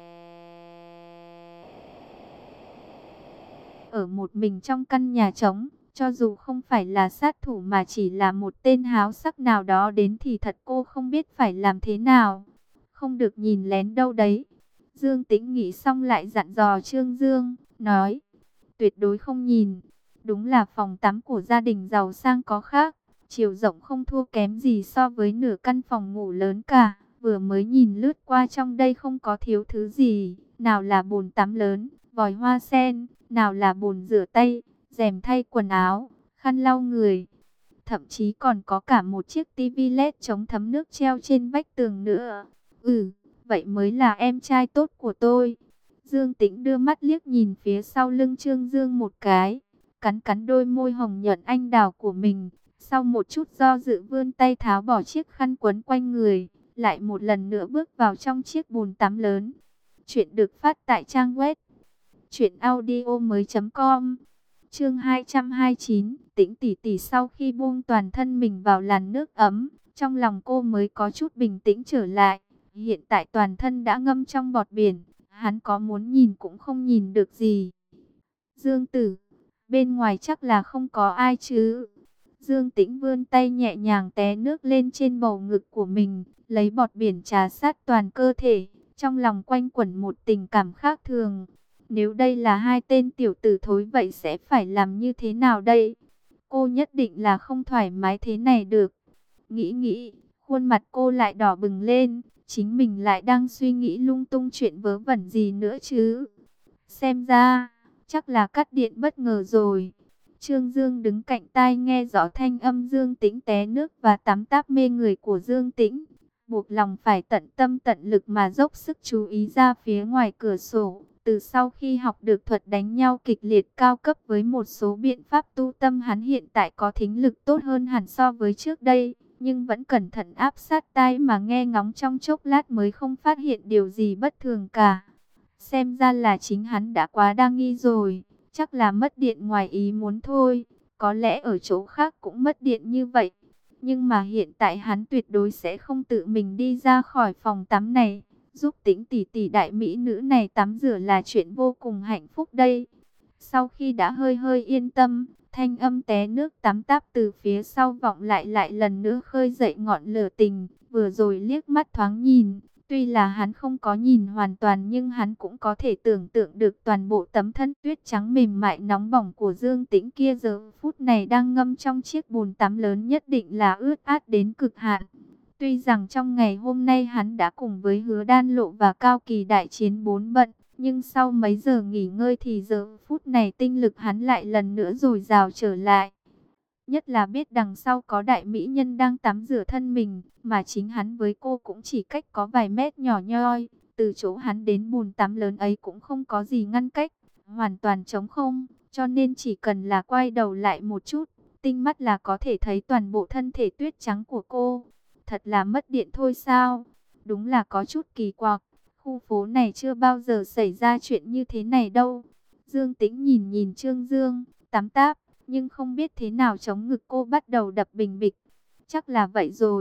ở một mình trong căn nhà trống. Cho dù không phải là sát thủ mà chỉ là một tên háo sắc nào đó đến thì thật cô không biết phải làm thế nào. Không được nhìn lén đâu đấy. Dương Tĩnh nghĩ xong lại dặn dò Trương Dương, nói, tuyệt đối không nhìn. Đúng là phòng tắm của gia đình giàu sang có khác, chiều rộng không thua kém gì so với nửa căn phòng ngủ lớn cả. Vừa mới nhìn lướt qua, trong đây không có thiếu thứ gì, nào là bồn tắm lớn, vòi hoa sen, nào là bồn rửa tay, rèm thay quần áo, khăn lau người. Thậm chí còn có cả một chiếc tivi LED chống thấm nước treo trên vách tường nữa. Ừ, vậy mới là em trai tốt của tôi. Dương Tĩnh đưa mắt liếc nhìn phía sau lưng Trương Dương một cái, cắn cắn đôi môi hồng nhuận anh đào của mình. Sau một chút do dự, vươn tay tháo bỏ chiếc khăn quấn quanh người, lại một lần nữa bước vào trong chiếc bồn tắm lớn. Chuyện được phát tại trang web truyệnaudiomoi.com. Chương 229, Tĩnh tỷ tỷ sau khi buông toàn thân mình vào làn nước ấm, trong lòng cô mới có chút bình tĩnh trở lại. Hiện tại toàn thân đã ngâm trong bọt biển, hắn có muốn nhìn cũng không nhìn được gì. Dương Tử, bên ngoài chắc là không có ai chứ? Dương Tĩnh vươn tay nhẹ nhàng té nước lên trên bầu ngực của mình, lấy bọt biển trà sát toàn cơ thể, trong lòng quanh quẩn một tình cảm khác thường. Nếu đây là hai tên tiểu tử thối vậy sẽ phải làm như thế nào đây? Cô nhất định là không thoải mái thế này được. Nghĩ nghĩ, khuôn mặt cô lại đỏ bừng lên, chính mình lại đang suy nghĩ lung tung chuyện vớ vẩn gì nữa chứ. Xem ra, chắc là cắt điện bất ngờ rồi. Trương Dương đứng cạnh tai nghe rõ thanh âm Dương Tĩnh té nước và tắm táp mê người của Dương Tĩnh, buộc lòng phải tận tâm tận lực mà dốc sức chú ý ra phía ngoài cửa sổ. Từ sau khi học được thuật đánh nhau kịch liệt cao cấp với một số biện pháp tu tâm, hắn hiện tại có thính lực tốt hơn hẳn so với trước đây, nhưng vẫn cẩn thận áp sát tai mà nghe ngóng trong chốc lát mới không phát hiện điều gì bất thường cả. Xem ra là chính hắn đã quá đa nghi rồi, chắc là mất điện ngoài ý muốn thôi, có lẽ ở chỗ khác cũng mất điện như vậy. Nhưng mà hiện tại hắn tuyệt đối sẽ không tự mình đi ra khỏi phòng tắm này. Giúp Tĩnh tỷ tỷ đại mỹ nữ này tắm rửa là chuyện vô cùng hạnh phúc đây. Sau khi đã hơi hơi yên tâm, thanh âm té nước tắm táp từ phía sau vọng lại lần nữa khơi dậy ngọn lửa tình. Vừa rồi liếc mắt thoáng nhìn, tuy là hắn không có nhìn hoàn toàn nhưng hắn cũng có thể tưởng tượng được toàn bộ tấm thân tuyết trắng mềm mại nóng bỏng của Dương Tĩnh kia giờ phút này đang ngâm trong chiếc bồn tắm lớn, nhất định là ướt át đến cực hạn. Tuy rằng trong ngày hôm nay hắn đã cùng với Hứa Đan Lộ và Cao Kỳ đại chiến bốn bận, nhưng sau mấy giờ nghỉ ngơi thì giờ phút này tinh lực hắn lại lần nữa dồi dào trở lại. Nhất là biết đằng sau có đại mỹ nhân đang tắm rửa thân mình, mà chính hắn với cô cũng chỉ cách có vài mét nhỏ nhoi. Từ chỗ hắn đến bồn tắm lớn ấy cũng không có gì ngăn cách, hoàn toàn trống không, cho nên chỉ cần là quay đầu lại một chút, tinh mắt là có thể thấy toàn bộ thân thể tuyết trắng của cô. Thật là mất điện thôi sao? Đúng là có chút kỳ quặc. Khu phố này chưa bao giờ xảy ra chuyện như thế này đâu. Dương Tĩnh nhìn nhìn Trương Dương, tắm táp, nhưng không biết thế nào chống ngực cô bắt đầu đập bình bịch. Chắc là vậy rồi,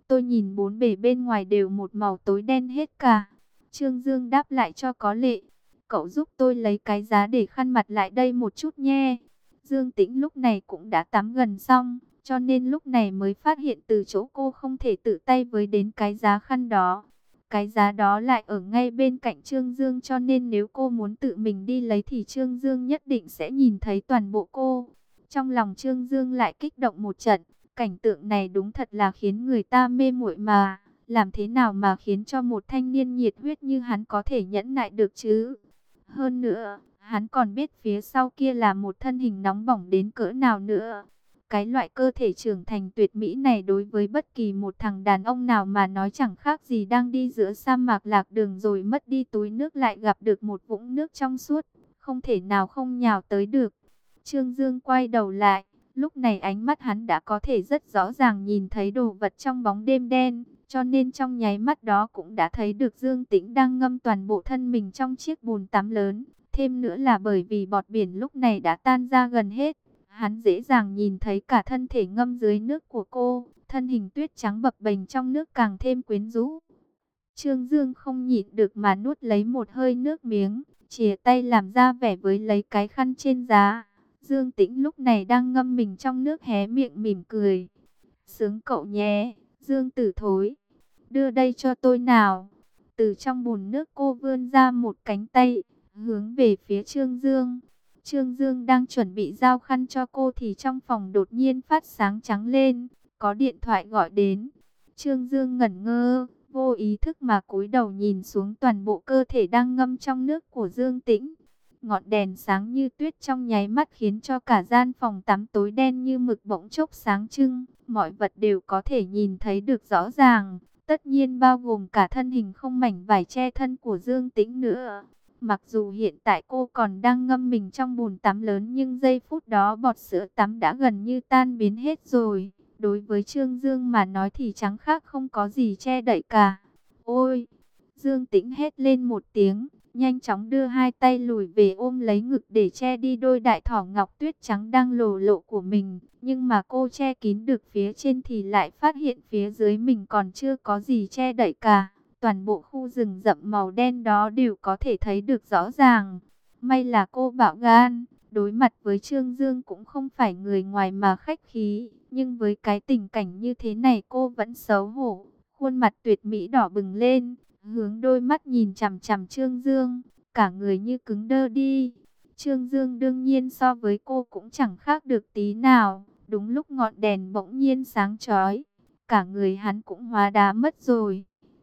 Tôi nhìn bốn bề bên ngoài đều một màu tối đen hết cả. Trương Dương đáp lại cho có lệ. Cậu giúp tôi lấy cái giá để khăn mặt lại đây một chút nhé. Dương Tĩnh lúc này cũng đã tắm gần xong, cho nên lúc này mới phát hiện từ chỗ cô không thể tự tay với đến cái giá khăn đó. Cái giá đó lại ở ngay bên cạnh Trương Dương, cho nên nếu cô muốn tự mình đi lấy thì Trương Dương nhất định sẽ nhìn thấy toàn bộ cô. Trong lòng Trương Dương lại kích động một trận, cảnh tượng này đúng thật là khiến người ta mê muội mà. Làm thế nào mà khiến cho một thanh niên nhiệt huyết như hắn có thể nhẫn nại được chứ? Hơn nữa, hắn còn biết phía sau kia là một thân hình nóng bỏng đến cỡ nào nữa. Cái loại cơ thể trưởng thành tuyệt mỹ này đối với bất kỳ một thằng đàn ông nào mà nói chẳng khác gì đang đi giữa sa mạc lạc đường rồi mất đi túi nước lại gặp được một vũng nước trong suốt, không thể nào không nhào tới được. Trương Dương quay đầu lại, lúc này ánh mắt hắn đã có thể rất rõ ràng nhìn thấy đồ vật trong bóng đêm đen, cho nên trong nháy mắt đó cũng đã thấy được Dương Tĩnh đang ngâm toàn bộ thân mình trong chiếc bồn tắm lớn. Thêm nữa là bởi vì bọt biển lúc này đã tan ra gần hết, hắn dễ dàng nhìn thấy cả thân thể ngâm dưới nước của cô, thân hình tuyết trắng bập bềnh trong nước càng thêm quyến rũ. Trương Dương không nhịn được mà nuốt lấy một hơi nước miếng, chìa tay làm ra vẻ với lấy cái khăn trên giá. Dương Tĩnh lúc này đang ngâm mình trong nước hé miệng mỉm cười. Sướng cậu nhé, Dương Tử Thối, đưa đây cho tôi nào. Từ trong bồn nước cô vươn ra một cánh tay, hướng về phía Trương Dương. Trương Dương đang chuẩn bị giao khăn cho cô thì trong phòng đột nhiên phát sáng trắng lên, có điện thoại gọi đến. Trương Dương ngẩn ngơ, vô ý thức mà cúi đầu nhìn xuống toàn bộ cơ thể đang ngâm trong nước của Dương Tĩnh. Ngọn đèn sáng như tuyết trong nháy mắt khiến cho cả gian phòng tắm tối đen như mực bỗng chốc sáng trưng, mọi vật đều có thể nhìn thấy được rõ ràng, tất nhiên bao gồm cả thân hình không mảnh vải che thân của Dương Tĩnh nữa. Mặc dù hiện tại cô còn đang ngâm mình trong bồn tắm lớn nhưng giây phút đó bọt sữa tắm đã gần như tan biến hết rồi. Đối với Trương Dương mà nói thì chẳng khác không có gì che đậy cả. Ôi! Dương Tĩnh hét lên một tiếng, nhanh chóng đưa hai tay lùi về ôm lấy ngực để che đi đôi đại thỏ ngọc tuyết trắng đang lồ lộ của mình. Nhưng mà cô che kín được phía trên thì lại phát hiện phía dưới mình còn chưa có gì che đậy cả. Toàn bộ khu rừng rậm màu đen đó đều có thể thấy được rõ ràng. May là cô bạo gan, đối mặt với Trương Dương cũng không phải người ngoài mà khách khí. Nhưng với cái tình cảnh như thế này cô vẫn xấu hổ, khuôn mặt tuyệt mỹ đỏ bừng lên, hướng đôi mắt nhìn chằm chằm Trương Dương, cả người như cứng đơ đi. Trương Dương đương nhiên so với cô cũng chẳng khác được tí nào. Đúng lúc ngọn đèn bỗng nhiên sáng chói, cả người hắn cũng hóa đá mất rồi.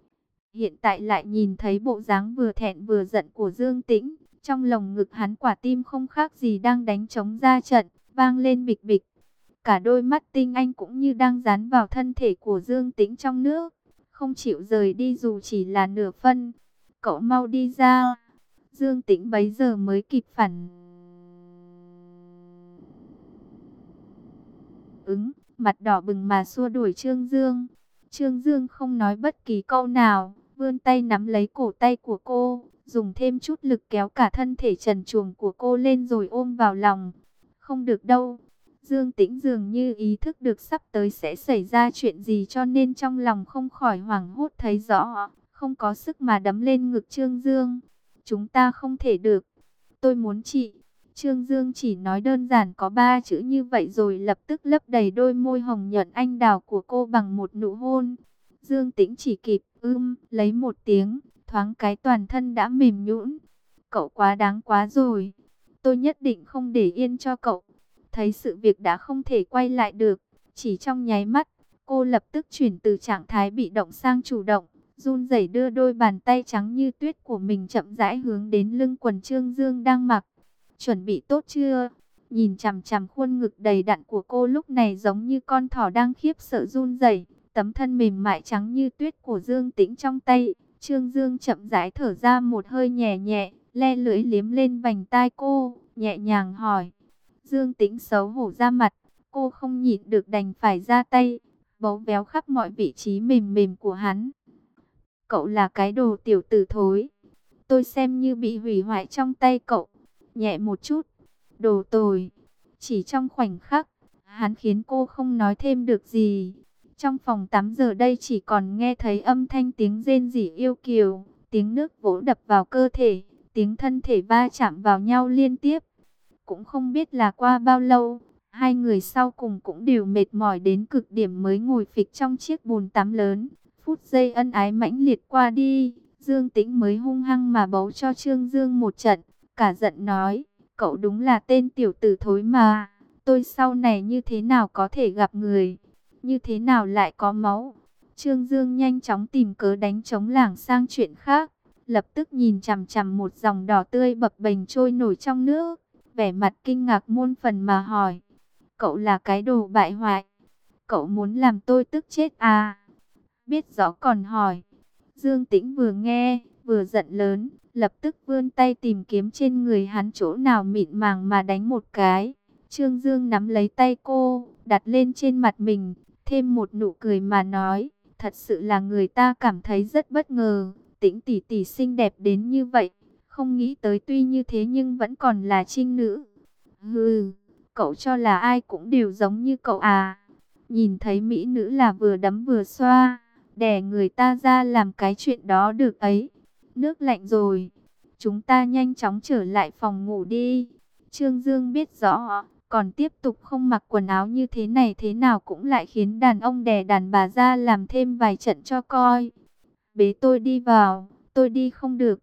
Hiện tại lại nhìn thấy bộ dáng vừa thẹn vừa giận của Dương Tĩnh, trong lồng ngực hắn quả tim không khác gì đang đánh trống ra trận, vang lên bịch bịch. Cả đôi mắt tinh anh cũng như đang dán vào thân thể của Dương Tĩnh trong nước, không chịu rời đi dù chỉ là nửa phân. Cậu mau đi ra. Dương Tĩnh bấy giờ mới kịp phản ứng, mặt đỏ bừng mà xua đuổi Trương Dương. Trương Dương không nói bất kỳ câu nào, vươn tay nắm lấy cổ tay của cô, dùng thêm chút lực kéo cả thân thể trần truồng của cô lên rồi ôm vào lòng. Không được đâu. Dương Tĩnh dường như ý thức được sắp tới sẽ xảy ra chuyện gì cho nên trong lòng không khỏi hoảng hốt thấy rõ, không có sức mà đấm lên ngực Trương Dương. Chúng ta không thể được. Tôi muốn chị. Trương Dương chỉ nói đơn giản có 3 chữ như vậy rồi lập tức lấp đầy đôi môi hồng nhuận anh đào của cô bằng một nụ hôn. Dương Tĩnh chỉ kịp lấy một tiếng, thoáng cái toàn thân đã mềm nhũn. Cậu quá đáng quá rồi. Tôi nhất định không để yên cho cậu. Thấy sự việc đã không thể quay lại được, chỉ trong nháy mắt, cô lập tức chuyển từ trạng thái bị động sang chủ động, run rẩy đưa đôi bàn tay trắng như tuyết của mình chậm rãi hướng đến lưng quần Trương Dương đang mặc. Chuẩn bị tốt chưa? Nhìn chằm chằm khuôn ngực đầy đặn của cô lúc này giống như con thỏ đang khiếp sợ run rẩy, tấm thân mềm mại trắng như tuyết của Dương Tĩnh trong tay, Trương Dương chậm rãi thở ra một hơi nhẹ nhẹ, le lưỡi liếm lên vành tai cô, nhẹ nhàng hỏi. Dương Tĩnh xấu hổ ra mặt, cô không nhịn được đành phải ra tay, bấu véo khắp mọi vị trí mềm mềm của hắn. Cậu là cái đồ tiểu tử thối, tôi xem như bị hủy hoại trong tay cậu, nhẹ một chút, đồ tồi. Chỉ trong khoảnh khắc, hắn khiến cô không nói thêm được gì. Trong phòng tắm giờ đây chỉ còn nghe thấy âm thanh tiếng rên rỉ yêu kiều, tiếng nước vỗ đập vào cơ thể, tiếng thân thể va chạm vào nhau liên tiếp. Cũng không biết là qua bao lâu, hai người sau cùng cũng đều mệt mỏi đến cực điểm mới ngồi phịch trong chiếc bồn tắm lớn. Phút giây ân ái mãnh liệt qua đi, Dương Tĩnh mới hung hăng mà bấu cho Trương Dương một trận, cả giận nói, cậu đúng là tên tiểu tử thối mà, tôi sau này như thế nào có thể gặp người, như thế nào lại có máu. Trương Dương nhanh chóng tìm cớ đánh trống lảng sang chuyện khác, lập tức nhìn chằm chằm một dòng đỏ tươi bập bềnh trôi nổi trong nước, vẻ mặt kinh ngạc muôn phần mà hỏi, cậu là cái đồ bại hoại, cậu muốn làm tôi tức chết à? Biết rõ còn hỏi. Dương Tĩnh vừa nghe, vừa giận lớn, lập tức vươn tay tìm kiếm trên người hắn chỗ nào mịn màng mà đánh một cái. Trương Dương nắm lấy tay cô, đặt lên trên mặt mình, thêm một nụ cười mà nói, thật sự là người ta cảm thấy rất bất ngờ, Tĩnh tỷ tỷ xinh đẹp đến như vậy, không nghĩ tới tuy như thế nhưng vẫn còn là trinh nữ. Hừ, cậu cho là ai cũng đều giống như cậu à? Nhìn thấy mỹ nữ là vừa đấm vừa xoa, đè người ta ra làm cái chuyện đó được ấy. Nước lạnh rồi, chúng ta nhanh chóng trở lại phòng ngủ đi. Trương Dương biết rõ, còn tiếp tục không mặc quần áo như thế này thế nào cũng lại khiến đàn ông đè đàn bà ra làm thêm vài trận cho coi. Bế tôi đi vào, tôi đi không được.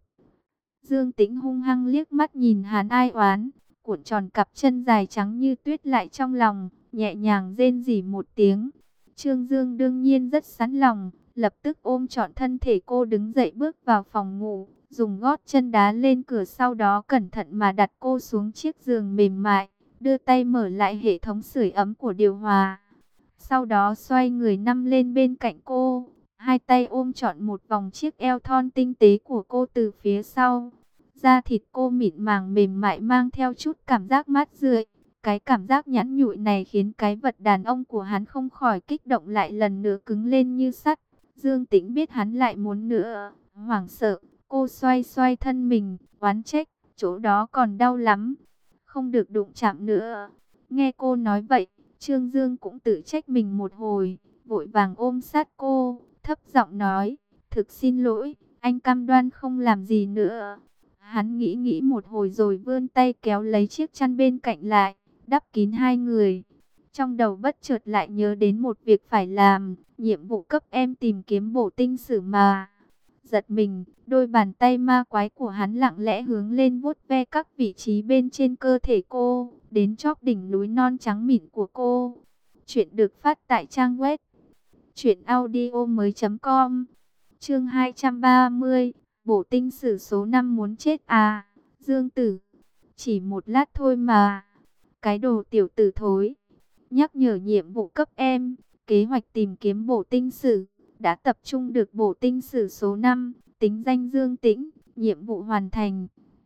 Dương Tĩnh hung hăng liếc mắt nhìn hắn ai oán, cuộn tròn cặp chân dài trắng như tuyết lại trong lòng, nhẹ nhàng rên rỉ một tiếng. Trương Dương đương nhiên rất sẵn lòng, lập tức ôm trọn thân thể cô đứng dậy bước vào phòng ngủ, dùng gót chân đá lên cửa, sau đó cẩn thận mà đặt cô xuống chiếc giường mềm mại, đưa tay mở lại hệ thống sưởi ấm của điều hòa. Sau đó xoay người nằm lên bên cạnh cô, hai tay ôm trọn một vòng chiếc eo thon tinh tế của cô từ phía sau. Da thịt cô mịn màng mềm mại mang theo chút cảm giác mát rượi. Cái cảm giác nhẵn nhụi này khiến cái vật đàn ông của hắn không khỏi kích động lại lần nữa cứng lên như sắt. Dương Tĩnh biết hắn lại muốn nữa, hoảng sợ, cô xoay xoay thân mình, oán trách, chỗ đó còn đau lắm, không được đụng chạm nữa. Nghe cô nói vậy, Trương Dương cũng tự trách mình một hồi, vội vàng ôm sát cô, thấp giọng nói, thực xin lỗi, anh cam đoan không làm gì nữa. Hắn nghĩ nghĩ một hồi rồi vươn tay kéo lấy chiếc chăn bên cạnh lại, đắp kín hai người. Trong đầu bất chợt lại nhớ đến một việc phải làm, nhiệm vụ cấp em tìm kiếm bổ tinh sử mà. Giật mình, đôi bàn tay ma quái của hắn lặng lẽ hướng lên vuốt ve các vị trí bên trên cơ thể cô, đến chóp đỉnh núi non trắng mịn của cô. Chuyện được phát tại trang web truyệnaudiomoi.com. Chương 230, bổ tinh sử số 5 muốn chết à? Dương Tử, chỉ một lát thôi mà. Cái đồ tiểu tử thối. Nhắc nhở nhiệm vụ cấp em, kế hoạch tìm kiếm bổ tinh sử, đã tập trung được bổ tinh sử số 5, tính danh Dương Tĩnh, nhiệm vụ hoàn thành.